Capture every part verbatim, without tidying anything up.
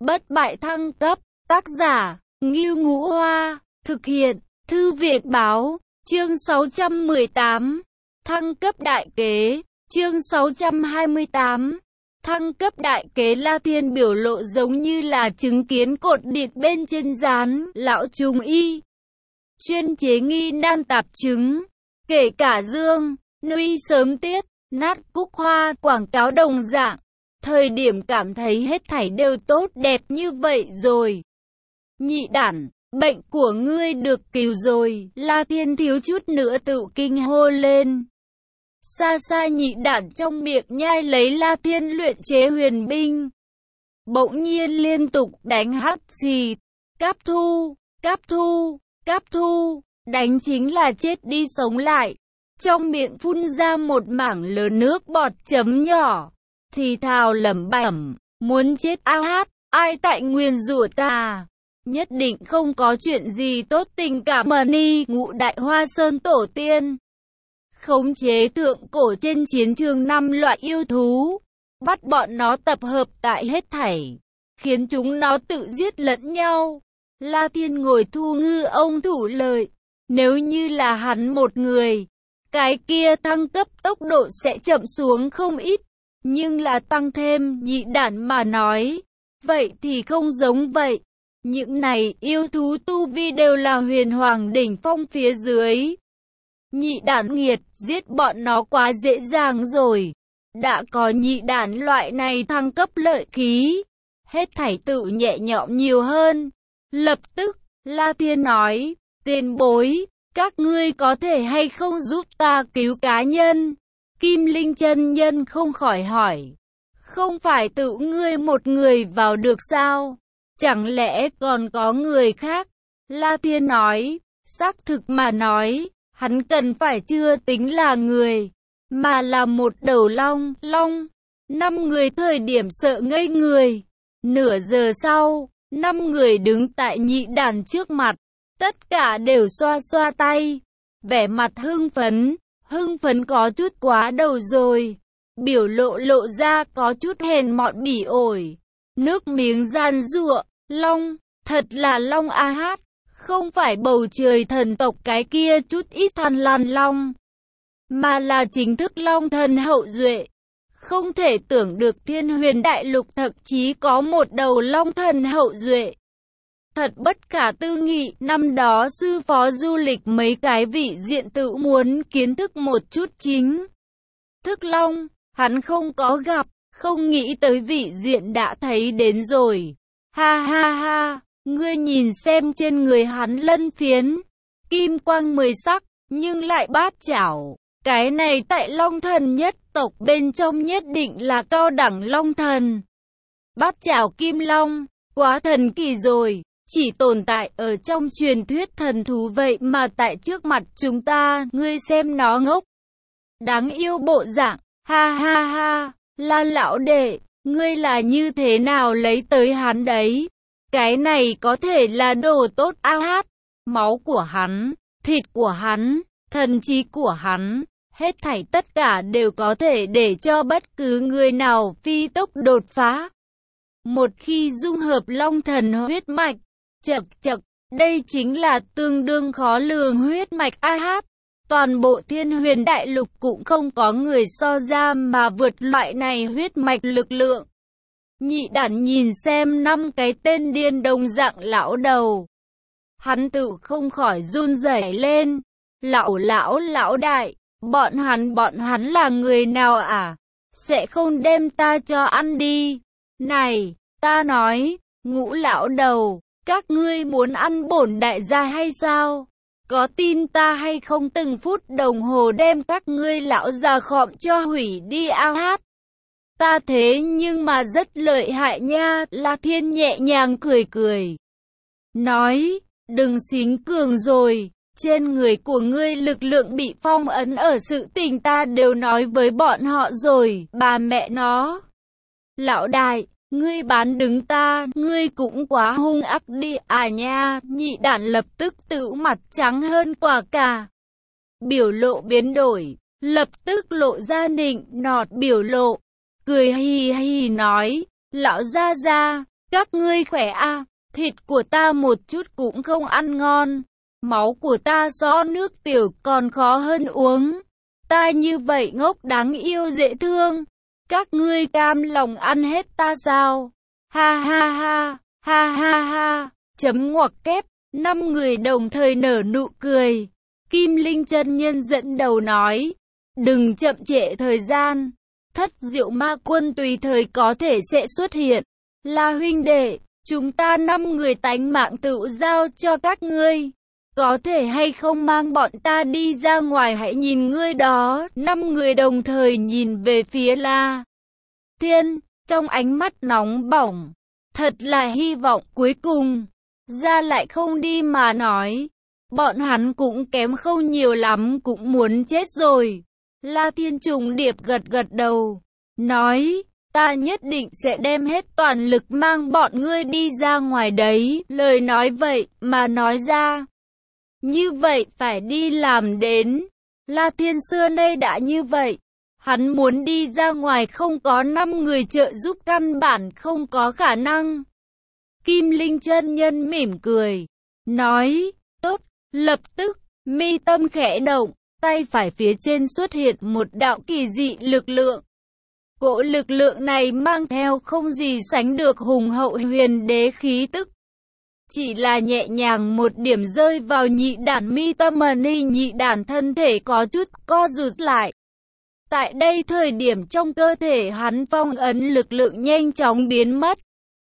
Bất bại thăng cấp, tác giả, Ngưu Ngũ Hoa, thực hiện, Thư viện Báo, chương sáu trăm mười tám, thăng cấp đại kế, chương sáu trăm hai mươi tám, thăng cấp đại kế. La Thiên biểu lộ giống như là chứng kiến cột điện bên trên dán, lão trung y, chuyên chế nghi nan tạp chứng, kể cả dương, nuy sớm tiết, nát cúc hoa, quảng cáo đồng dạng. Thời điểm cảm thấy hết thảy đều tốt đẹp như vậy rồi. Nhị đản, bệnh của ngươi được cứu rồi. La Thiên thiếu chút nữa tự kinh hô lên. Xa xa nhị đản trong miệng nhai lấy La Thiên luyện chế huyền binh. Bỗng nhiên liên tục đánh hắt xì. Cáp thu, cáp thu, cáp thu, đánh chính là chết đi sống lại. Trong miệng phun ra một mảng lớn nước bọt chấm nhỏ. Thì thào lẩm bẩm, muốn chết a hát, ai tại nguyền rủa ta? Nhất định không có chuyện gì tốt. Tình cảm mà ni ngũ đại hoa sơn tổ tiên khống chế thượng cổ trên chiến trường năm loại yêu thú, bắt bọn nó tập hợp tại hết thảy, khiến chúng nó tự giết lẫn nhau. La Thiên ngồi thu ngư ông thủ lợi, nếu như là hắn một người, cái kia thăng cấp tốc độ sẽ chậm xuống không ít. Nhưng là tăng thêm nhị đản mà nói, vậy thì không giống vậy. Những này yêu thú tu vi đều là huyền hoàng đỉnh phong phía dưới. Nhị đản nghiệt, giết bọn nó quá dễ dàng rồi. Đã có nhị đản loại này thăng cấp lợi khí, hết thảy tự nhẹ nhõm nhiều hơn. Lập tức, La Thiên nói, tiền bối, các ngươi có thể hay không giúp ta cứu cá nhân? Kim Linh chân nhân không khỏi hỏi, không phải tự ngươi một người vào được sao? Chẳng lẽ còn có người khác? La Thiên nói, xác thực mà nói, hắn cần phải chưa tính là người, mà là một đầu long, long. Năm người thời điểm sợ ngây người. Nửa giờ sau, năm người đứng tại nhị đản trước mặt, tất cả đều xoa xoa tay, vẻ mặt hưng phấn. Hưng phấn có chút quá đầu rồi, biểu lộ lộ ra có chút hèn mọn bỉ ổi, nước miếng gian giụa. Long, thật là long a hát, không phải bầu trời thần tộc cái kia chút ít than lan long, mà là chính thức long thần hậu duệ. Không thể tưởng được Thiên Huyền Đại Lục thậm chí có một đầu long thần hậu duệ. Thật bất khả tư nghị. Năm đó sư phó du lịch mấy cái vị diện tự muốn kiến thức một chút chính thức long, hắn không có gặp, không nghĩ tới vị diện đã thấy đến rồi. Ha ha ha, ngươi nhìn xem trên người hắn lân phiến, kim quang mười sắc, nhưng lại bát chảo. Cái này tại long thần nhất tộc bên trong nhất định là cao đẳng long thần. Bát chảo kim long, quá thần kỳ rồi. Chỉ tồn tại ở trong truyền thuyết thần thú vậy mà tại trước mặt chúng ta, ngươi xem nó ngốc. Đáng yêu bộ dạng, ha ha ha, La lão đệ, ngươi là như thế nào lấy tới hắn đấy? Cái này có thể là đồ tốt a hát, máu của hắn, thịt của hắn, thần trí của hắn, hết thảy tất cả đều có thể để cho bất cứ người nào phi tốc đột phá. Một khi dung hợp long thần huyết mạch, chậc chậc, đây chính là tương đương khó lường huyết mạch a hát. Toàn bộ Thiên Huyền Đại Lục cũng không có người so ra mà vượt loại này huyết mạch lực lượng. Nhị đản nhìn xem năm cái tên điên đồng dạng lão đầu, hắn tự không khỏi run rẩy lên. Lão lão lão đại, bọn hắn bọn hắn là người nào à? Sẽ không đem ta cho ăn đi. Này, ta nói, ngũ lão đầu, các ngươi muốn ăn bổn đại gia hay sao? Có tin ta hay không từng phút đồng hồ đem các ngươi lão già khọm cho hủy đi a hát? Ta thế nhưng mà rất lợi hại nha. La Thiên nhẹ nhàng cười cười, nói, đừng xính cường rồi. Trên người của ngươi lực lượng bị phong ấn ở sự tình ta đều nói với bọn họ rồi, bà mẹ nó. Lão đại, ngươi bán đứng ta, ngươi cũng quá hung ác đi à nha. Nhị đản lập tức tự mặt trắng hơn quả cà, biểu lộ biến đổi, lập tức lộ ra nịnh nọt biểu lộ, cười hì hì nói, lão gia gia, Các ngươi khỏe à, thịt của ta một chút cũng không ăn ngon. Máu của ta so nước tiểu còn khó hơn uống. Ta như vậy ngốc đáng yêu dễ thương. Các ngươi cam lòng ăn hết ta sao? Ha ha ha, ha ha ha, chấm ngoặc kép, năm người đồng thời nở nụ cười. Kim Linh chân nhân dẫn đầu nói, đừng chậm trễ thời gian, Thất Diệu Ma Quân tùy thời có thể sẽ xuất hiện. Là huynh đệ, chúng ta năm người tánh mạng tự giao cho các ngươi. Có thể hay không mang bọn ta đi ra ngoài, hãy nhìn ngươi đó. Năm người đồng thời nhìn về phía La Thiên, trong ánh mắt nóng bỏng. Thật là hy vọng cuối cùng ra lại không đi mà nói. Bọn hắn cũng kém không nhiều lắm, cũng muốn chết rồi. La Thiên trùng điệp gật gật đầu, nói, ta nhất định sẽ đem hết toàn lực mang bọn ngươi đi ra ngoài đấy. Lời nói vậy mà nói ra, như vậy phải đi làm đến. La Thiên xưa nay đã như vậy. Hắn muốn đi ra ngoài không có năm người trợ giúp căn bản không có khả năng. Kim Linh chân nhân mỉm cười, nói, tốt, lập tức, mi tâm khẽ động, tay phải phía trên xuất hiện một đạo kỳ dị lực lượng. Cỗ lực lượng này mang theo không gì sánh được hùng hậu huyền đế khí tức. Chỉ là nhẹ nhàng một điểm rơi vào nhị đản mi tâm mà ni nhị đản thân thể có chút co rụt lại. Tại đây thời điểm trong cơ thể hắn phong ấn lực lượng nhanh chóng biến mất.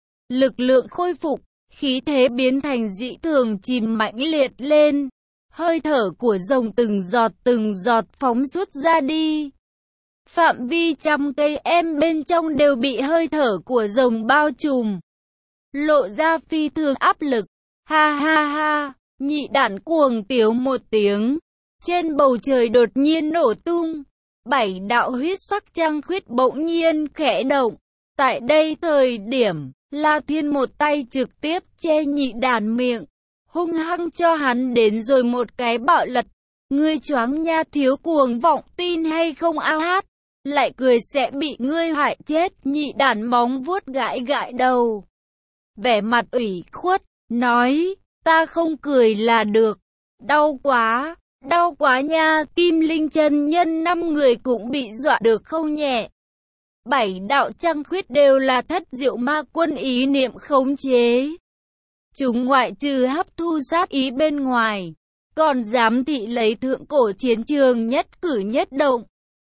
Lực lượng khôi phục, khí thế biến thành dị thường chìm mãnh liệt lên. Hơi thở của rồng từng giọt từng giọt phóng xuất ra đi. Phạm vi trăm cây em bên trong đều bị hơi thở của rồng bao trùm. Lộ ra phi thường áp lực. Ha ha ha, nhị đản cuồng tiếu một tiếng. Trên bầu trời đột nhiên nổ tung. Bảy đạo huyết sắc trăng khuyết bỗng nhiên khẽ động. Tại đây thời điểm, La Thiên một tay trực tiếp che nhị đản miệng, hung hăng cho hắn đến rồi một cái bạo lật. Ngươi choáng nha, thiếu cuồng vọng, tin hay không a hát, lại cười sẽ bị ngươi hại chết. Nhị đản móng vuốt gãi gãi đầu, vẻ mặt ủy khuất, nói, ta không cười là được, đau quá, đau quá nha. Kim Linh chân nhân năm người cũng bị dọa được không nhẹ. Bảy đạo trăng khuyết đều là Thất Diệu Ma Quân ý niệm khống chế. Chúng ngoại trừ hấp thu sát ý bên ngoài, còn giám thị lấy thượng cổ chiến trường nhất cử nhất động.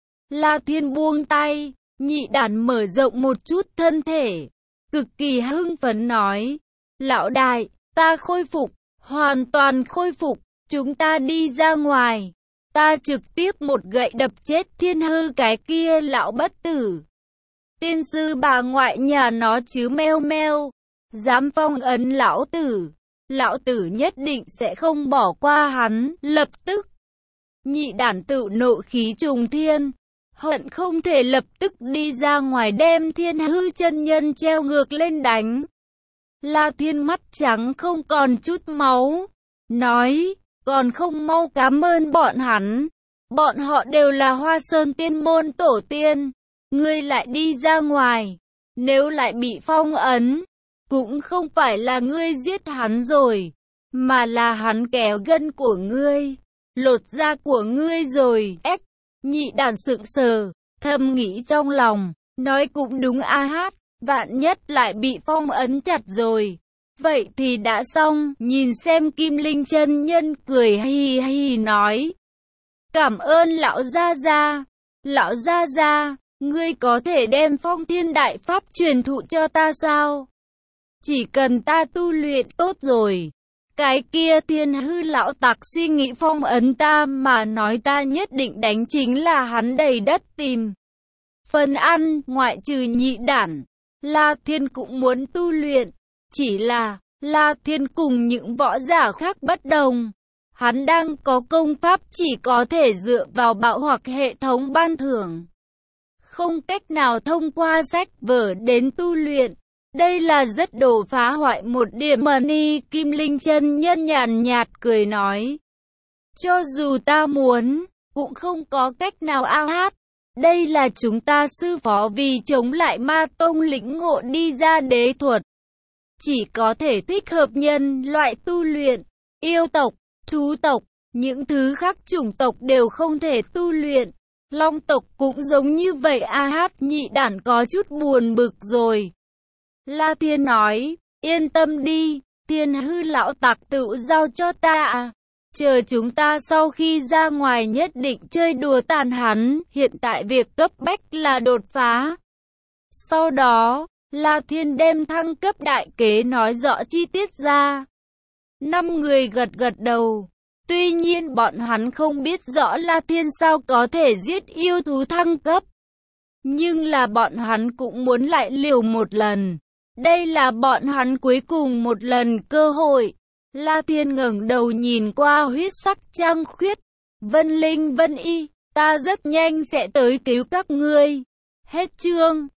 La Thiên buông tay, nhị đản mở rộng một chút thân thể, cực kỳ hưng phấn nói, lão đại, ta khôi phục, hoàn toàn khôi phục, chúng ta đi ra ngoài. Ta trực tiếp một gậy đập chết Thiên Hư cái kia lão bất tử. Tiên sư bà ngoại nhà nó chứ meo meo, dám phong ấn lão tử, lão tử nhất định sẽ không bỏ qua hắn. Lập tức, nhị đản tự nộ khí trùng thiên, hận không thể lập tức đi ra ngoài đem Thiên Hư chân nhân treo ngược lên đánh. La Thiên mắt trắng không còn chút máu, nói, còn không mau cảm ơn bọn hắn, bọn họ đều là Hoa Sơn tiên môn tổ tiên. Ngươi lại đi ra ngoài, nếu lại bị phong ấn, cũng không phải là ngươi giết hắn rồi, mà là hắn kéo gân của ngươi, lột da của ngươi rồi. Ếch, nhị đản sững sờ, thầm nghĩ trong lòng, nói cũng đúng a hát, vạn nhất lại bị phong ấn chặt rồi. Vậy thì đã xong. Nhìn xem Kim Linh chân nhân cười hi hi nói, cảm ơn lão gia gia, lão gia gia. Ngươi có thể đem Phong Thiên Đại Pháp truyền thụ cho ta sao? Chỉ cần ta tu luyện tốt rồi, cái kia Thiên Hư lão tặc suy nghĩ phong ấn ta mà nói, ta nhất định đánh chính là hắn đầy đất tìm phần ăn. Ngoại trừ nhị đản, La Thiên cũng muốn tu luyện, chỉ là La Thiên cùng những võ giả khác bất đồng. Hắn đang có công pháp chỉ có thể dựa vào bạo hoặc hệ thống ban thưởng, không cách nào thông qua sách vở đến tu luyện. Đây là rất đồ phá hoại một điểm mà ni. Kim Linh chân nhân nhàn nhạt cười nói, cho dù ta muốn, cũng không có cách nào a hát. Đây là chúng ta sư phó vì chống lại ma tông lĩnh ngộ đi ra đế thuật. chỉ có thể thích hợp nhân loại tu luyện. Yêu tộc, thú tộc, những thứ khác chủng tộc đều không thể tu luyện. Long tộc cũng giống như vậy. A Hát nhị đản có chút buồn bực rồi. La Thiên nói, yên tâm đi, Thiên hư lão tặc tự giao cho ta à. Chờ chúng ta sau khi ra ngoài nhất định chơi đùa tàn hắn, hiện tại việc cấp bách là đột phá. Sau đó, La Thiên đem thăng cấp đại kế nói rõ chi tiết ra. Năm người gật gật đầu. Tuy nhiên bọn hắn không biết rõ La Thiên sao có thể giết yêu thú thăng cấp. Nhưng là bọn hắn cũng muốn lại liều một lần. Đây là bọn hắn cuối cùng một lần cơ hội. La Thiên ngẩng đầu nhìn qua huyết sắc trăng khuyết. Vân Linh Vân Y, ta rất nhanh sẽ tới cứu các ngươi. Hết chương.